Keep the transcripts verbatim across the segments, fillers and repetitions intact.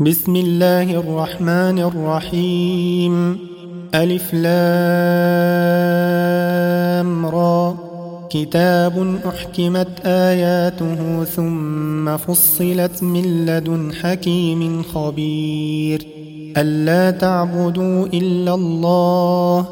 بسم الله الرحمن الرحيم. ألف لام را. كتاب أحكمت آياته ثم فصلت من لدن حكيم خبير. ألا تعبدوا إلا الله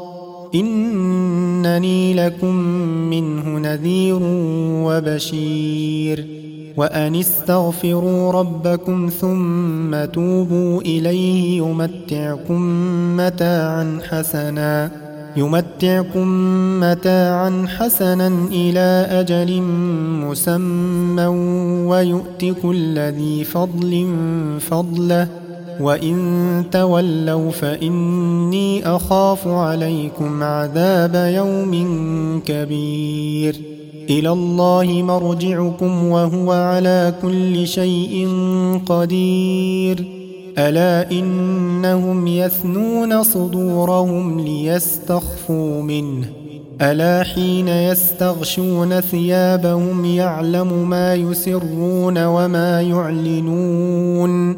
إنني لكم منه نذير وبشير. وأن استغفروا ربكم ثم توبوا إليه يمتعكم متاعا حسنا يمتعكم متاعا حسنا إلى أجل مسمى ويؤت كل ذي فضل فضله وإن تولوا فإني أخاف عليكم عذاب يوم كبير. إلى الله مرجعكم وهو على كل شيء قدير. ألا إنهم يثنون صدورهم ليستخفوا منه ألا حين يستغشون ثيابهم يعلم ما يسرون وما يعلنون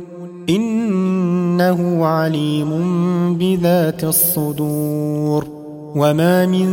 إنه عليم بذات الصدور. وما من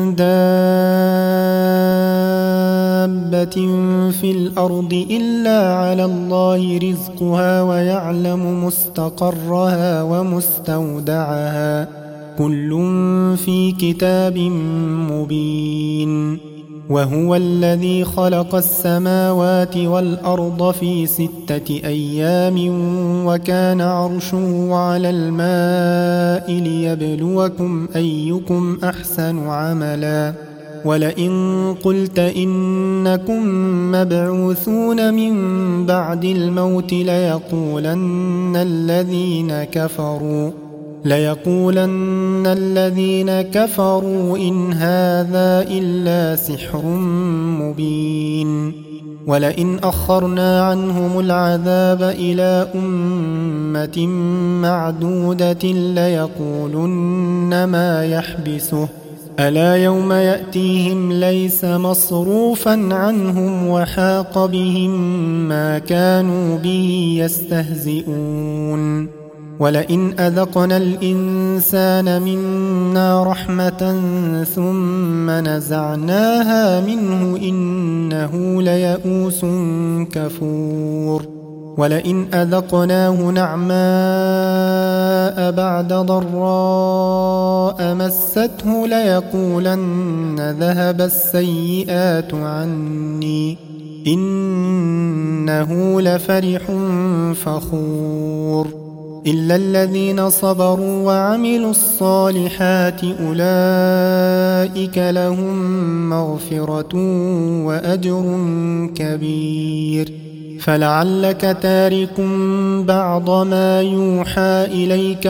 دابة في الأرض إلا على الله رزقها ويعلم مستقرها ومستودعها كل في كتاب مبين. وهو الذي خلق السماوات والأرض في ستة أيام وكان عرشه على الماء ليبلوكم أيكم أحسن عملا. ولئن قلت إنكم مبعوثون من بعد الموت ليقولن الذين كفروا ليقولن الذين كفروا إن هذا إلا سحر مبين. ولئن أخرنا عنهم العذاب إلى أمة معدودة ليقولن ما يحبسه ألا يوم يأتيهم ليس مصروفا عنهم وحاق بهم ما كانوا به يستهزئون. ولئن أذقنا الإنسان منا رحمة ثم نزعناها منه إنه ليئوس كفور. ولئن أذقناه نعماء بعد ضراء مسته ليقولن ذهب السيئات عني إنه لفرح فخور. إلا الذين صبروا وعملوا الصالحات أولئك لهم مغفرة وأجر كبير. فلعلك تارك بعض ما يوحى إليك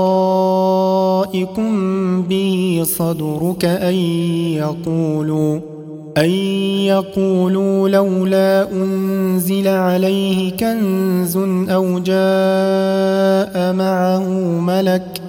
وضائق به صدرك أن يقولوا أن يقولوا لولا أنزل عليه كنز أو جاء معه ملك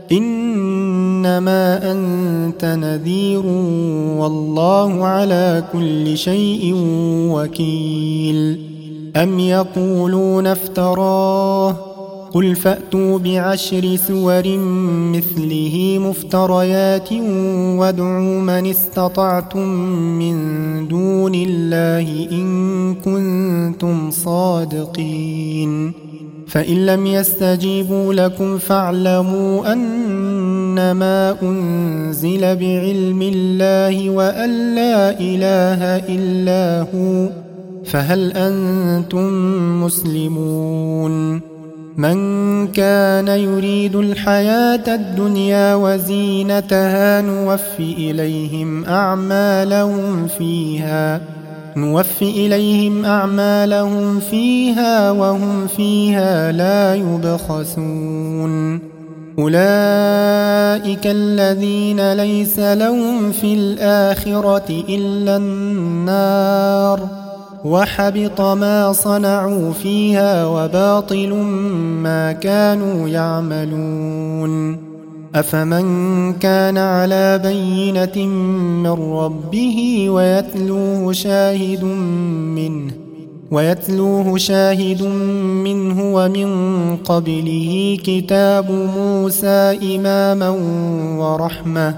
إنما أنت نذير والله على كل شيء وكيل. أم يقولون افتراه قل فأتوا بعشر سور مثله مفتريات وادعوا من استطعتم من دون الله إن كنتم صادقين. فإن لم يستجيبوا لكم فاعلموا أنما أنزل بعلم الله وأن لا إله إلا هو فهل أنتم مسلمون. من كان يريد الحياة الدنيا وزينتها نوف إليهم أعمالهم فيها نوف إليهم أعمالهم فيها وهم فيها لا يبخسون. أولئك الذين ليس لهم في الآخرة إلا النار وحبط ما صنعوا فيها وباطل ما كانوا يعملون. أفمن كان على بينة من ربه ويتلوه شاهد منه ويتلوه شاهد منه ومن قبله كتاب موسى إماما ورحمة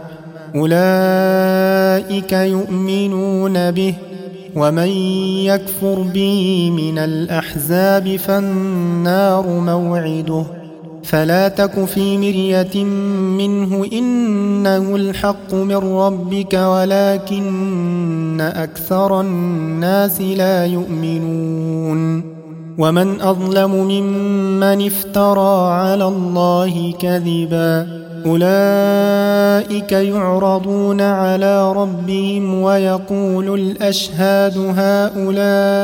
أولئك يؤمنون به ومن يكفر به من الأحزاب فالنار موعده فلا تك في مرية منه إنه الحق من ربك ولكن أكثر الناس لا يؤمنون ومن أظلم ممن افترى على الله كذبا أولئك يعرضون على ربهم ويقول الأشهاد هؤلاء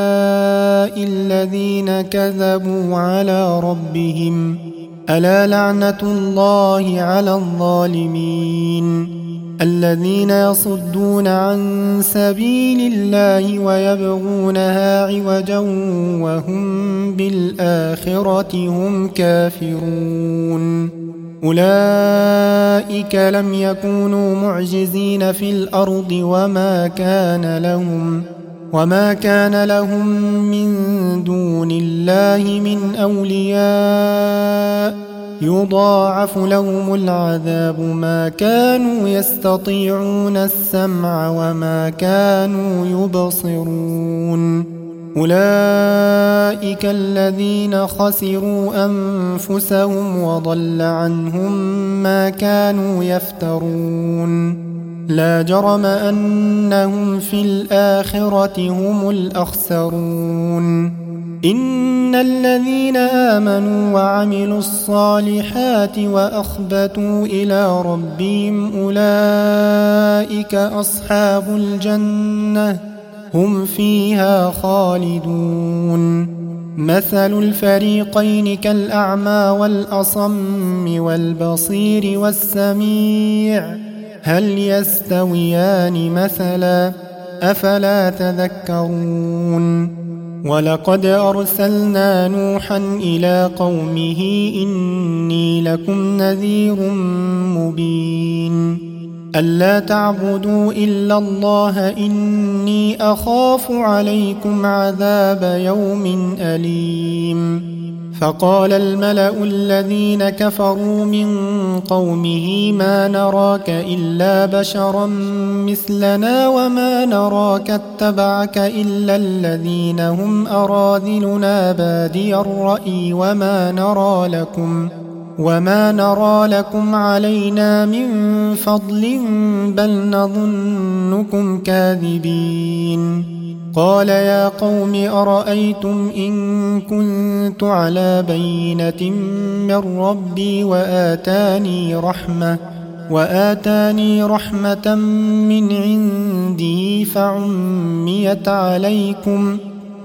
الذين كذبوا على ربهم ألا لعنة الله على الظالمين الذين يصدون عن سبيل الله ويبغونها عوجا وهم بالآخرة هم كافرون أولئك لم يكونوا معجزين في الأرض وما كان لهم وما كان لهم من دون الله من أولياء يضاعف لهم العذاب ما كانوا يستطيعون السمع وما كانوا يبصرون أولئك الذين خسروا أنفسهم وضل عنهم ما كانوا يفترون لا جرم أنهم في الآخرة هم الأخسرون إن الذين آمنوا وعملوا الصالحات وأخبتوا إلى ربهم أولئك أصحاب الجنة هم فيها خالدون مثل الفريقين كالأعمى والأصم والبصير والسميع هل يستويان مثلا أفلا تذكرون ولقد أرسلنا نوحا إلى قومه إني لكم نذير مبين ألا تعبدوا إلا الله إني أخاف عليكم عذاب يوم أليم فقال الملأ الذين كفروا من قومه ما نراك إلا بشرا مثلنا وما نراك اتبعك إلا الذين هم أراذلنا بادي الرأي وما نرى لكم وما نرى لكم علينا من فضل بل نظنكم كاذبين قال يا قوم أرأيتم إن كنت على بينة من ربي وآتاني رحمة وآتاني رحمة من عنده فعميت عليكم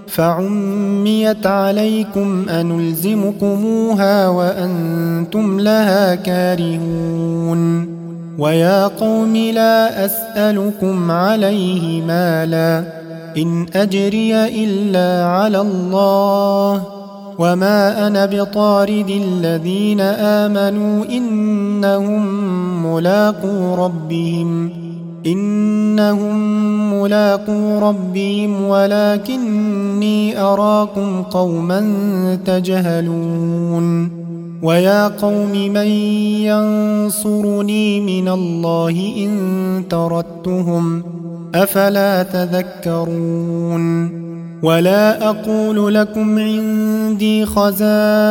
فعميت عليكم أنلزمكموها وأنتم لها كارهون ويا قوم لا أسألكم عليه مالا إن أجري إلا على الله وما أنا بطارد الذين آمنوا إنهم ملاقو ربهم إنهم ملاقو ربهم ولكني أراكم قوما تجهلون ويا قوم من ينصرني من الله إن طردتهم أفلا تذكرون ولا أقول لكم عندي خزائن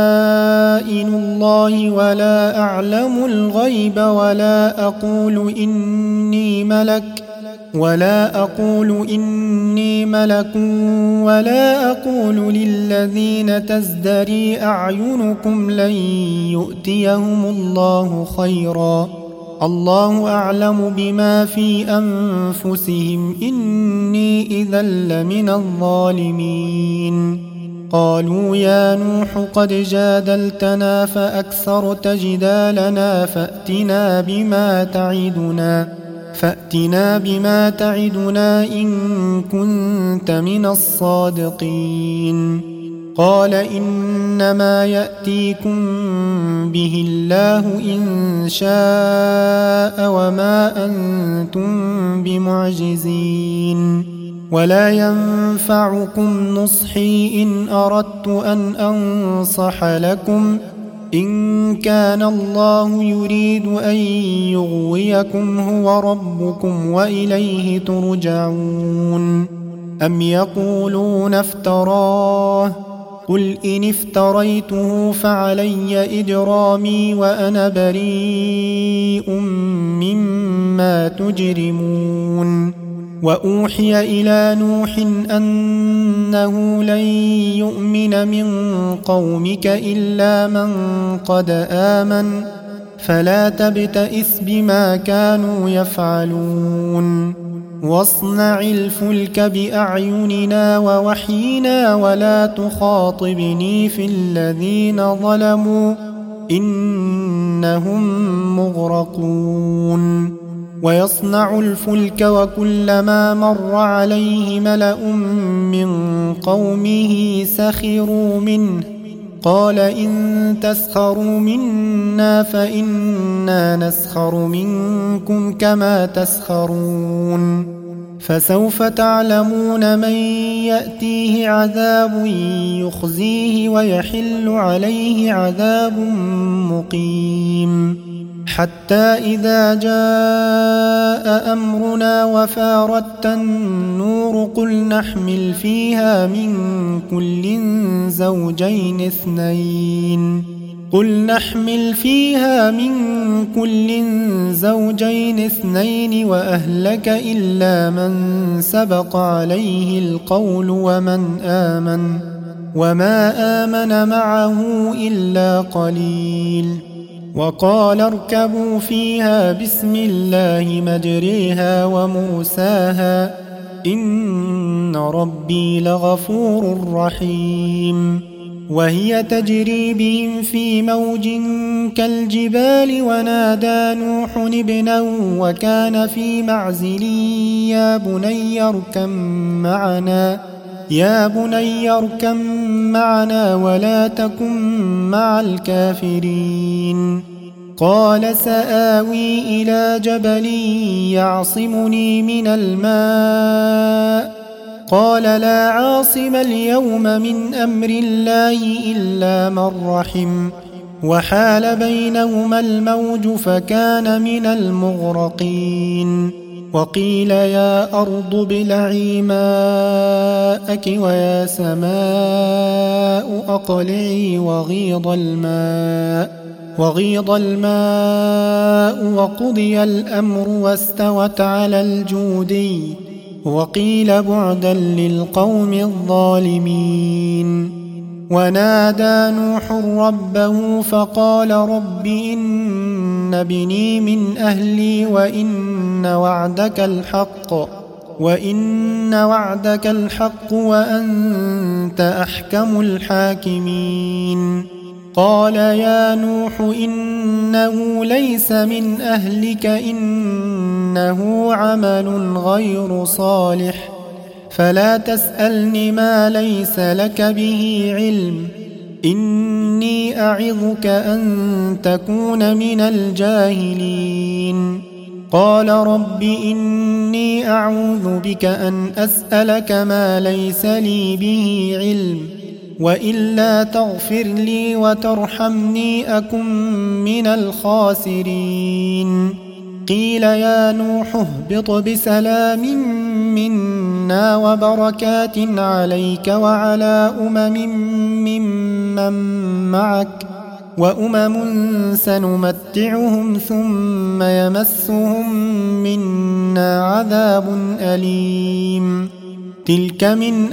الله ولا أعلم الغيب ولا أقول إني ملك ولا أقول إني ملك ولا أقول للذين تزدري أعينكم لن يؤتيهم الله خيرا الله أعلم بما في أنفسهم إني إذا لمن الظالمين قالوا يا نوح قد جادلتنا فأكثرت جدالنا فأتنا بما تعدنا فأتنا بما تعدنا إن كنت من الصادقين قال إنما يأتيكم به الله إن شاء وما أنتم بمعجزين ولا ينفعكم نصحي إن أردت أن أنصح لكم إن كان الله يريد أن يغويكم هو ربكم وإليه ترجعون. أم يقولون افتراه قل إن افتريته فعلي إجرامي وأنا بريء مما تجرمون. وأوحي إلى نوح أنه لن يؤمن من قومك إلا من قد آمن فلا تبتئس بما كانوا يفعلون. واصنع الفلك بأعيننا ووحينا ولا تخاطبني في الذين ظلموا إنهم مغرقون. ويصنع الفلك وكلما مر عليه ملأ من قومه سخروا منه قال إن تسخروا منا فإنا نسخر منكم كما تسخرون. فسوف تعلمون من يأتيه عذاب يخزيه ويحل عليه عذاب مقيم. حتى إذا جاء أمرنا وفارت النور قل نحمل فيها من كل زوجين اثنين قل نحمل فيها من كل زوجين اثنين وأهلك إلا من سبق عليه القول ومن آمن وما آمن معه إلا قليل. وقال اركبوا فيها بسم الله مجريها ومرساها إن ربي لغفور رحيم. وهي تجري بهم في موج كالجبال ونادى نوح ابنه وكان في معزل يا بني اركب معنا يا بني اركب معنا ولا تكن مع الكافرين. قال سآوي إلى جبل يعصمني من الماء قال لا عاصم اليوم من أمر الله إلا من رحم وحال بينهما الموج فكان من المغرقين. وقيل يا أرض ابلعي ماءك ويا سماء أقلعي وغيض الماء وغيض الماء وقضي الأمر واستوت على الجودي وقيل بعدا للقوم الظالمين. ونادى نوح ربه فقال رب إن ابني من أهلي وإن وعدك الحق وإن وعدك الحق وأنت أحكم الحاكمين. قال يا نوح إنه ليس من أهلك إنه عمل غير صالح فلا تسألني ما ليس لك به علم إني أعظك أن تكون من الجاهلين. قال رب إني أعوذ بك أن أسألك ما ليس لي به علم وإلا تغفر لي وترحمني أكن من الخاسرين. قيل يا نوح اهبط بسلام منا وبركات عليك وعلى أمم ممن معك وأمم سنمتعهم ثم يمسهم منا عذاب أليم. تلك من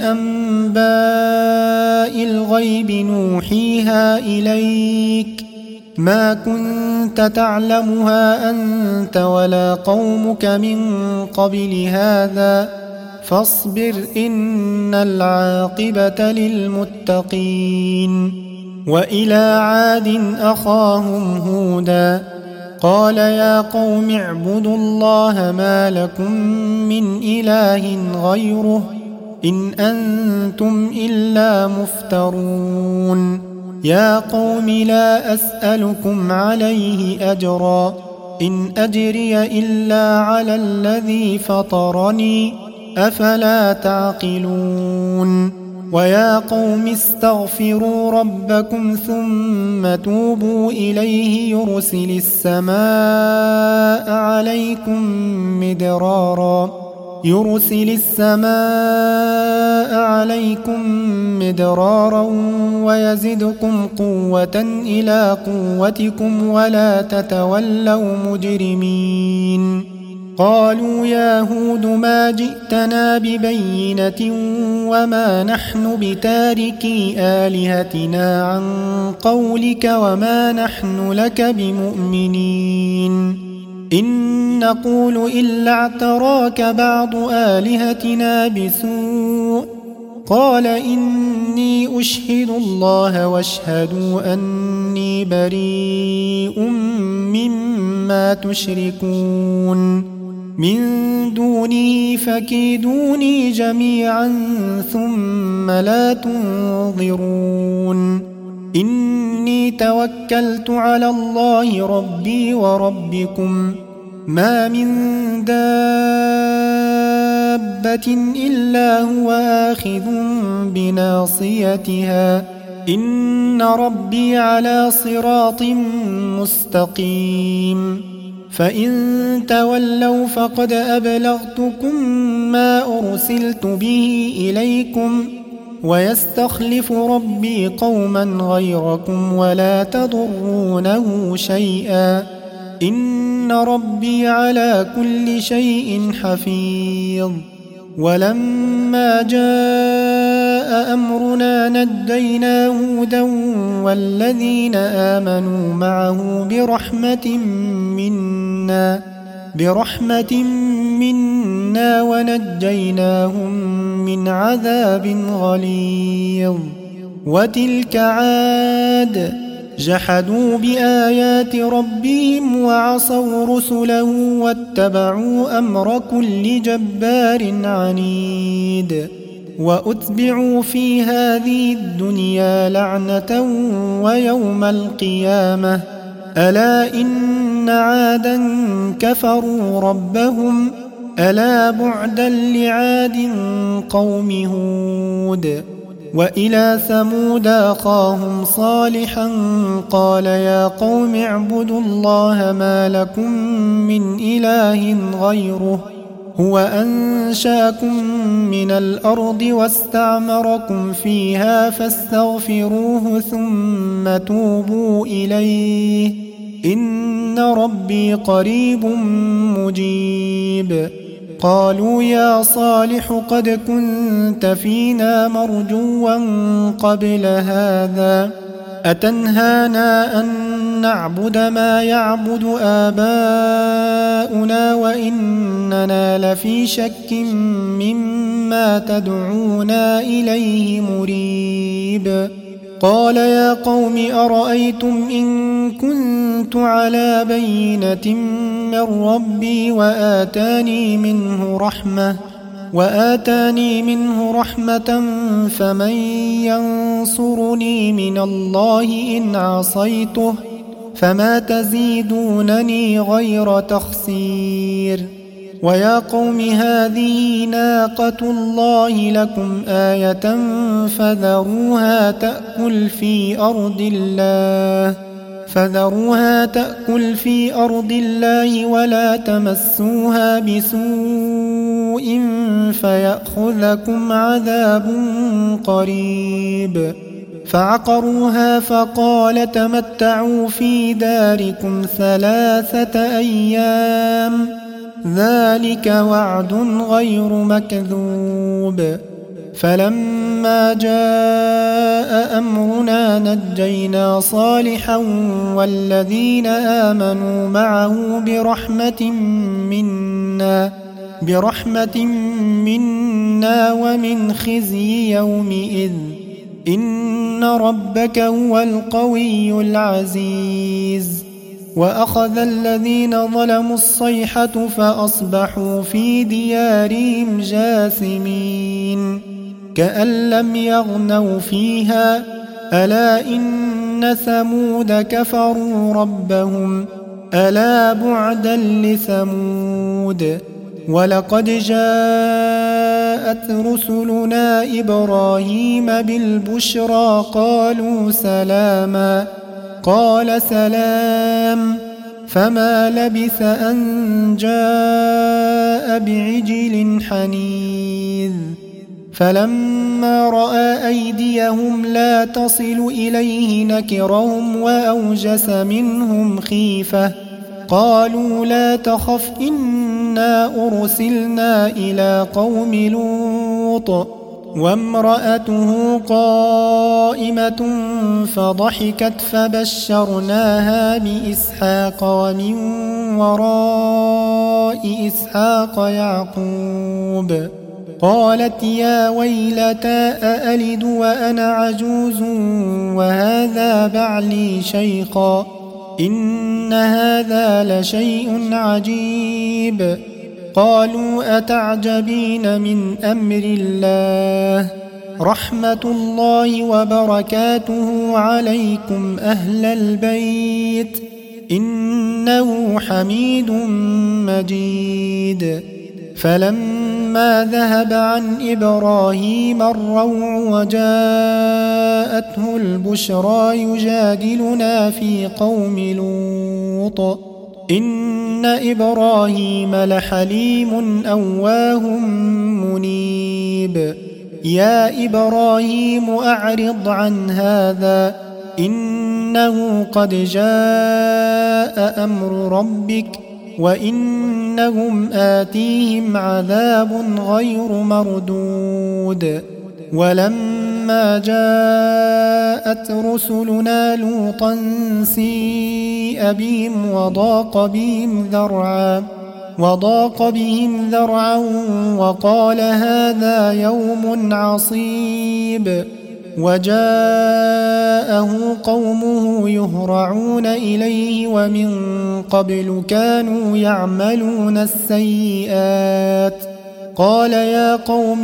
أنباء الغيب نوحيها إليك ما كنت تعلمها أنت ولا قومك من قبل هذا فاصبر إن العاقبة للمتقين. وإلى عاد أخاهم هودا قال يا قوم اعبدوا الله ما لكم من إله غيره إن أنتم إلا مفترون. يا قوم لا أسألكم عليه أجرا إن أجري إلا على الذي فطرني أفلا تعقلون ويا قوم استغفروا ربكم ثم توبوا إليه يرسل السماء عليكم مدرارا يرسل السماء عليكم مدرارا ويزدكم قوة إلى قوتكم ولا تتولوا مجرمين قالوا يا هود ما جئتنا ببينة وما نحن بتاركي آلهتنا عن قولك وما نحن لك بمؤمنين إن نقول إلا اعتراك بعض آلهتنا بسوء قال إني أشهد الله واشهدوا أني بريء مما تشركون من دونه فكيدوني جميعا ثم لا تنظرون إني توكلت على الله ربي وربكم ما من دابة إلا هو آخذ بناصيتها إن ربي على صراط مستقيم فإن تولوا فقد أبلغتكم ما أرسلت به إليكم ويستخلف ربي قوما غيركم ولا تضرونه شيئا إن ربي على كل شيء حفيظ ولما جاء أمرنا نجينا هودا والذين آمنوا معه برحمة منا برحمة منا ونجيناهم من عذاب غليظ وتلك عاد جحدوا بآيات ربهم وعصوا رسله واتبعوا أمر كل جبار عنيد وأتبعوا في هذه الدنيا لعنة ويوم القيامة ألا إن عادا كفروا ربهم ألا بعدا لعاد قوم هود وإلى ثمود أخاهم صالحا قال يا قوم اعبدوا الله ما لكم من إله غيره هو أنشأكم من الأرض واستعمركم فيها فاستغفروه ثم توبوا إليه إن ربي قريب مجيب قالوا يا صالح قد كنت فينا مرجوا قبل هذا أتنهانا أن نعبد ما يعبد آباؤنا وإننا لفي شك مما تدعونا إليه مريب قال يا قوم أرأيتم إن كنت على بينة من ربي وآتاني منه رحمة وآتاني منه رحمة فمن ينصرني من الله إن عصيته فما تزيدونني غير تخسير ويا قوم هذه ناقة الله لكم آية فذروها تأكل في أرض الله فذروها تأكل في أرض الله ولا تمسوها بسوء فيأخذكم عذاب قريب فعقروها فقال تمتعوا في داركم ثلاثة أيام ذلك وعد غير مكذوب فلما جاء أمرنا نجينا صالحا والذين آمنوا معه برحمة منا برحمة منا ومن خزي يومئذ إن ربك هو القوي العزيز وأخذ الذين ظلموا الصيحة فأصبحوا في ديارهم جاثمين كأن لم يغنوا فيها ألا إن ثمود كفروا ربهم ألا بعدا لثمود ولقد جاءت رسلنا إبراهيم بالبشرى قالوا سلاما قال سلام فما لبث أن جاء بعجل حنيذ فلما رأى أيديهم لا تصل إليه نكرهم وأوجس منهم خيفة قالوا لا تخف إنا أرسلنا إلى قوم لوط وامرأته قائمة فضحكت فبشرناها بإسحاق ومن وراء إسحاق يعقوب قالت يا ويلتى أألد وأنا عجوز وهذا بعلي شيخا إن هذا لشيء عجيب قالوا أتعجبين من أمر الله رحمة الله وبركاته عليكم أهل البيت إنه حميد مجيد فلما ذهب عن إبراهيم الروع وجاءته البشرى يجادلنا في قوم لوط إن إبراهيم لحليم أواه منيب يا إبراهيم أعرض عن هذا إنه قد جاء أمر ربك وإنهم آتيهم عذاب غير مردود ولما جاءت رسلنا لوطا سيء بهم وضاق بهم ذرعا وضاق بهم ذرعا وقال هذا يوم عصيب وجاءه قومه يهرعون إليه ومن قبل كانوا يعملون السيئات قال يا قوم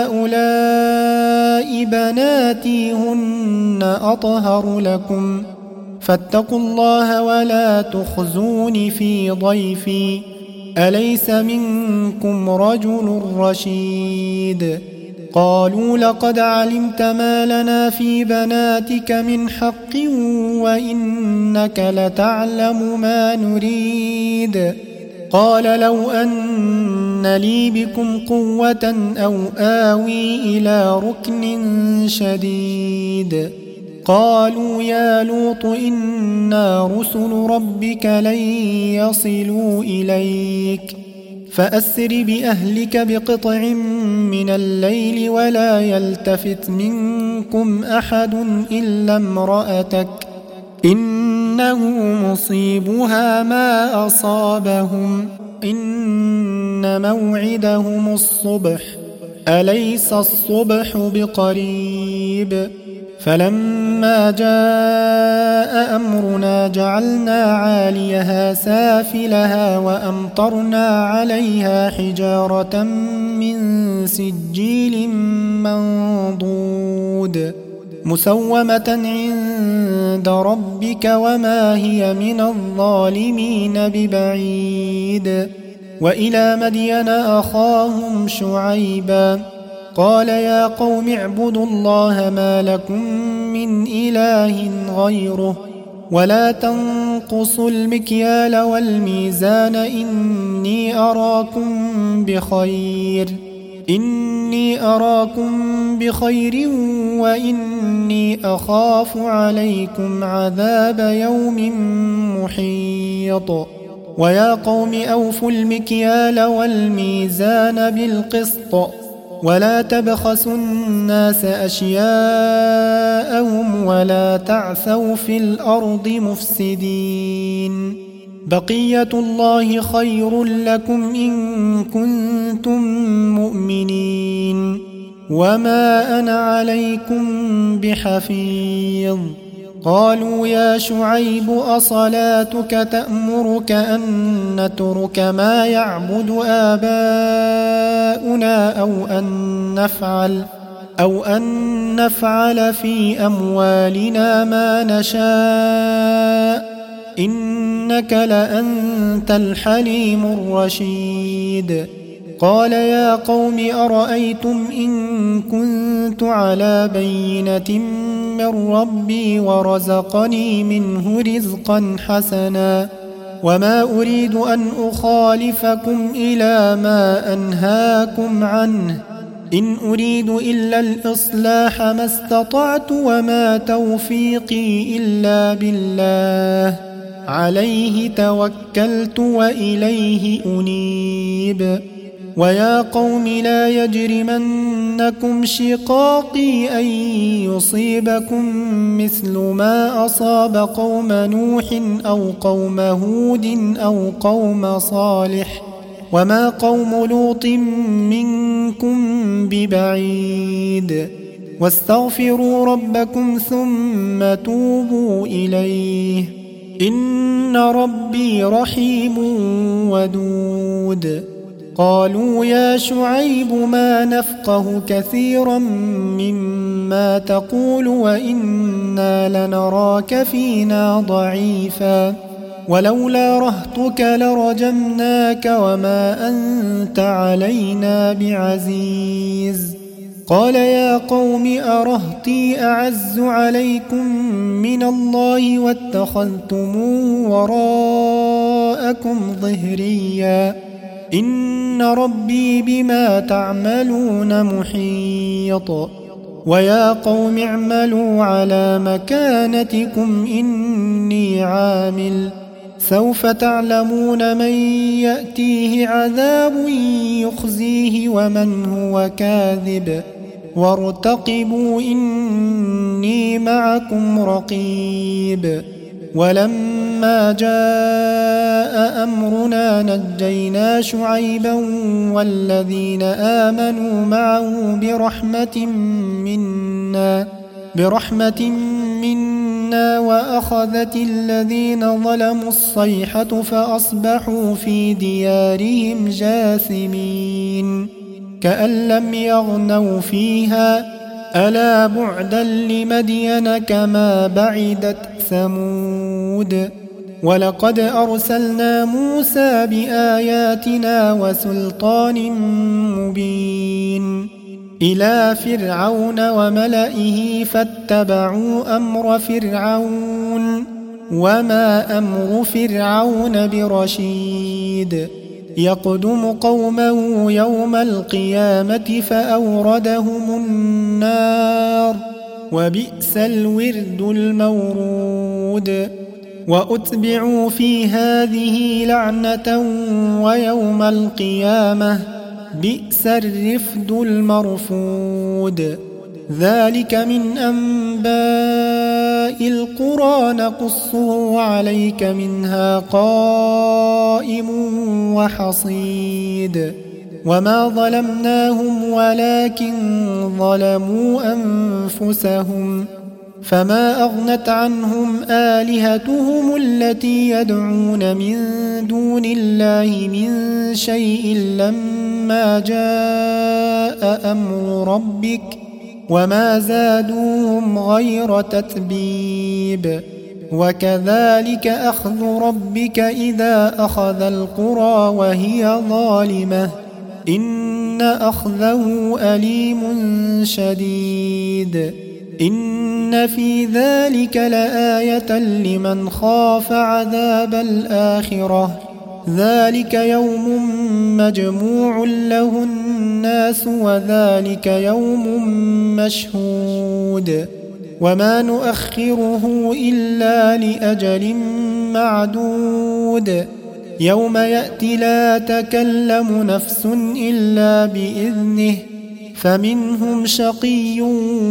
هؤلاء بناتي هن أطهر لكم فاتقوا الله ولا تخزون في ضيفي أليس منكم رجل رشيد قالوا لقد علمت ما لنا في بناتك من حق وإنك لتعلم ما نريد قال لو أن لي بكم قوة أو آوي إلى ركن شديد قالوا يا لوط إنا رسل ربك لن يصلوا إليك فأسر بأهلك بقطع من الليل ولا يلتفت منكم أحد إلا امرأتك إنه مصيبها ما أصابهم إن موعدهم الصبح أليس الصبح بقريب فلما جاء أمرنا جعلنا عاليها سافلها وأمطرنا عليها حجارة من سجيل منضود مسومة عند ربك وما هي من الظالمين ببعيد وإلى مدين أخاهم شعيبا قال يا قوم اعبدوا الله ما لكم من إله غيره ولا تنقصوا المكيال والميزان إني أراكم بخير إني أراكم بخير وإني أخاف عليكم عذاب يوم محيط ويا قوم أوفوا المكيال والميزان بالقسط ولا تبخسوا الناس أشياءهم ولا تعثوا في الأرض مفسدين بقية الله خير لكم إن كنتم مؤمنين وما أنا عليكم بحفيظ قالوا يا شعيب أصلاتك تأمرك أن نترك ما يعبد آباؤنا أو أن نفعل أو أن نفعل في أموالنا ما نشاء إنك لأنت الحليم الرشيد قال يا قوم أرأيتم إن كنت على بينة من ربي ورزقني منه رزقا حسنا وما أريد أن أخالفكم إلى ما أنهاكم عنه إن أريد إلا الإصلاح ما استطعت وما توفيقي إلا بالله عليه توكلت وإليه أنيب ويا قوم لا يجرمنكم شقاقي أن يصيبكم مثل ما أصاب قوم نوح أو قوم هود أو قوم صالح وما قوم لوط منكم ببعيد واستغفروا ربكم ثم توبوا إليه إن ربي رحيم ودود قالوا يا شعيب ما نفقه كثيرا مما تقول وإنا لنراك فينا ضعيفا ولولا رهطك لرجمناك وما أنت علينا بعزيز قال يا قوم أرهطي أعز عليكم من الله واتخذتموه وراءكم ظهريا إن ربي بما تعملون محيط ويا قوم اعملوا على مكانتكم إني عامل سوف تعلمون من يأتيه عذاب يخزيه ومن هو كاذب وارتقبوا إني معكم رقيب ولما جاء أمرنا نجينا شعيبا والذين آمنوا معه برحمة منا برحمة منا وأخذت الذين ظلموا الصيحة فأصبحوا في ديارهم جاثمين كأن لم يغنوا فيها ألا بعدا لمدين كما بعدت ثمود ولقد أرسلنا موسى بآياتنا وسلطان مبين إلى فرعون وملئه فاتبعوا أمر فرعون وما أمر فرعون برشيد يقدم قومه يوم القيامة فأوردهم النار وبئس الورد المورود وأتبعوا في هذه لعنة ويوم القيامة بئس الرفد المرفود ذلك من أنباء القرى نقصه عليك منها قائم وحصيد وما ظلمناهم ولكن ظلموا أنفسهم فما أغنت عنهم آلهتهم التي يدعون من دون الله من شيء لما جاء أمر ربك وما زادوهم غير تتبيب وكذلك أخذ ربك إذا أخذ القرى وهي ظالمة إن أخذه أليم شديد إن في ذلك لآية لمن خاف عذاب الآخرة ذلك يوم مجموع له الناس وذلك يوم مشهود وما نؤخره إلا لأجل معدود يوم يأتي لا تكلم نفس إلا بإذنه فمنهم شقي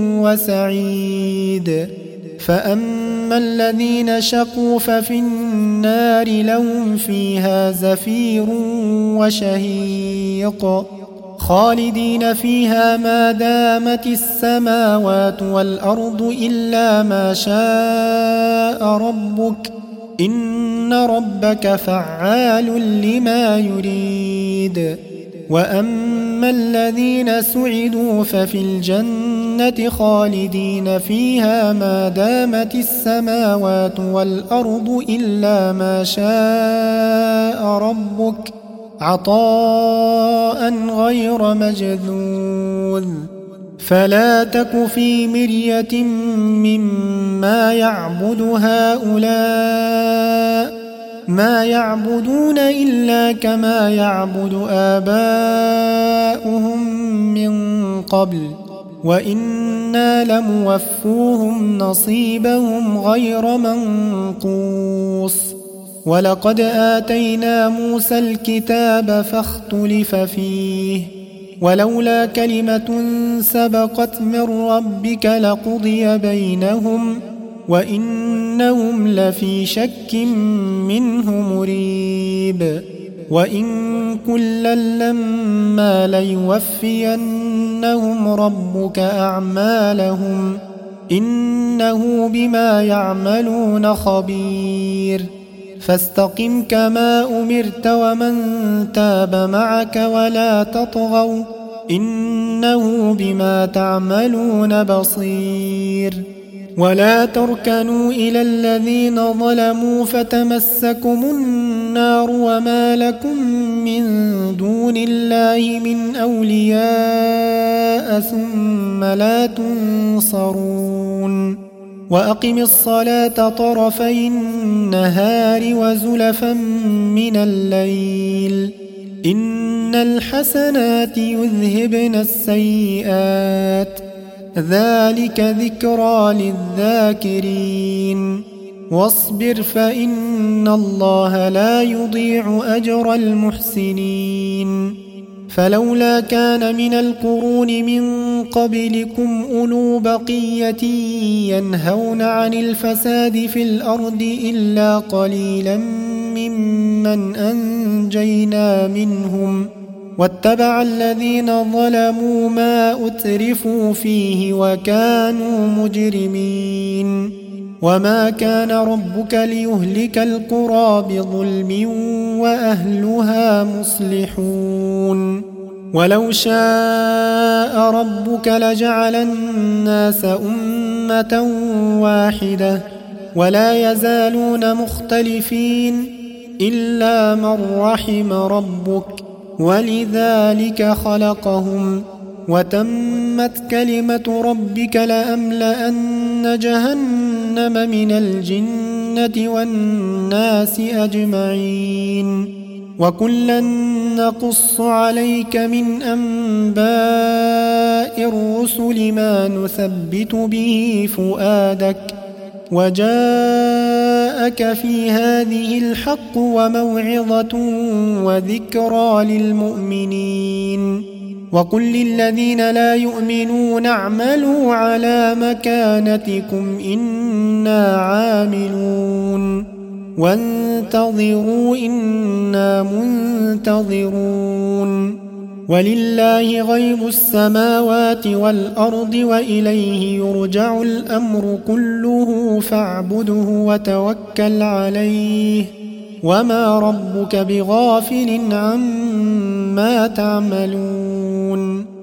وسعيد فأما الذين شقوا ففي النار لهم فيها زفير وشهيق خالدين فيها ما دامت السماوات والأرض إلا ما شاء ربك إن ربك فعال لما يريد وأما الذين سعدوا ففي الجنة خالدين فيها ما دامت السماوات والأرض إلا ما شاء ربك عطاء غير مجذوذ فلا تك في مرية مما يعبد هؤلاء ما يعبدون إلا كما يعبد آباؤهم من قبل وإنا لموفوهم نصيبهم غير منقوص ولقد آتينا موسى الكتاب فاختلف فيه ولولا كلمة سبقت من ربك لقضي بينهم وإنهم لفي شك منه مريب وإن كلا لما ليوفينهم ربك أعمالهم إنه بما يعملون خبير فاستقم كما أمرت ومن تاب معك ولا تطغوا إنه بما تعملون بصير ولا تركنوا إلى الذين ظلموا فتمسكم النار وما لكم من دون الله من أولياء ثم لا تنصرون وأقم الصلاة طرفي النهار وزلفا من الليل إن الحسنات يذهبن السيئات ذلك ذكرى للذاكرين واصبر فإن الله لا يضيع أجر المحسنين فلولا كان من القرون من قبلكم أولو بقية ينهون عن الفساد في الأرض إلا قليلا ممن أنجينا منهم واتبع الذين ظلموا ما أترفوا فيه وكانوا مجرمين وما كان ربك ليهلك القرى بظلم وأهلها مصلحون ولو شاء ربك لجعل الناس أمة واحدة ولا يزالون مختلفين إلا من رحم ربك ولذلك خلقهم وتمت كلمة ربك لأملأن جهنم من الجنة والناس أجمعين وكلا نقص عليك من أنباء الرسل ما نثبت به فؤادك وجاءك في هذه الحق وموعظة وذكرى للمؤمنين وقل للذين لا يؤمنون اعملوا على مكانتكم إنا عاملون وانتظروا إنا منتظرون ولله غيب السماوات والأرض وإليه يرجع الأمر كله فاعبده وتوكل عليه وما ربك بغافل عما تعملون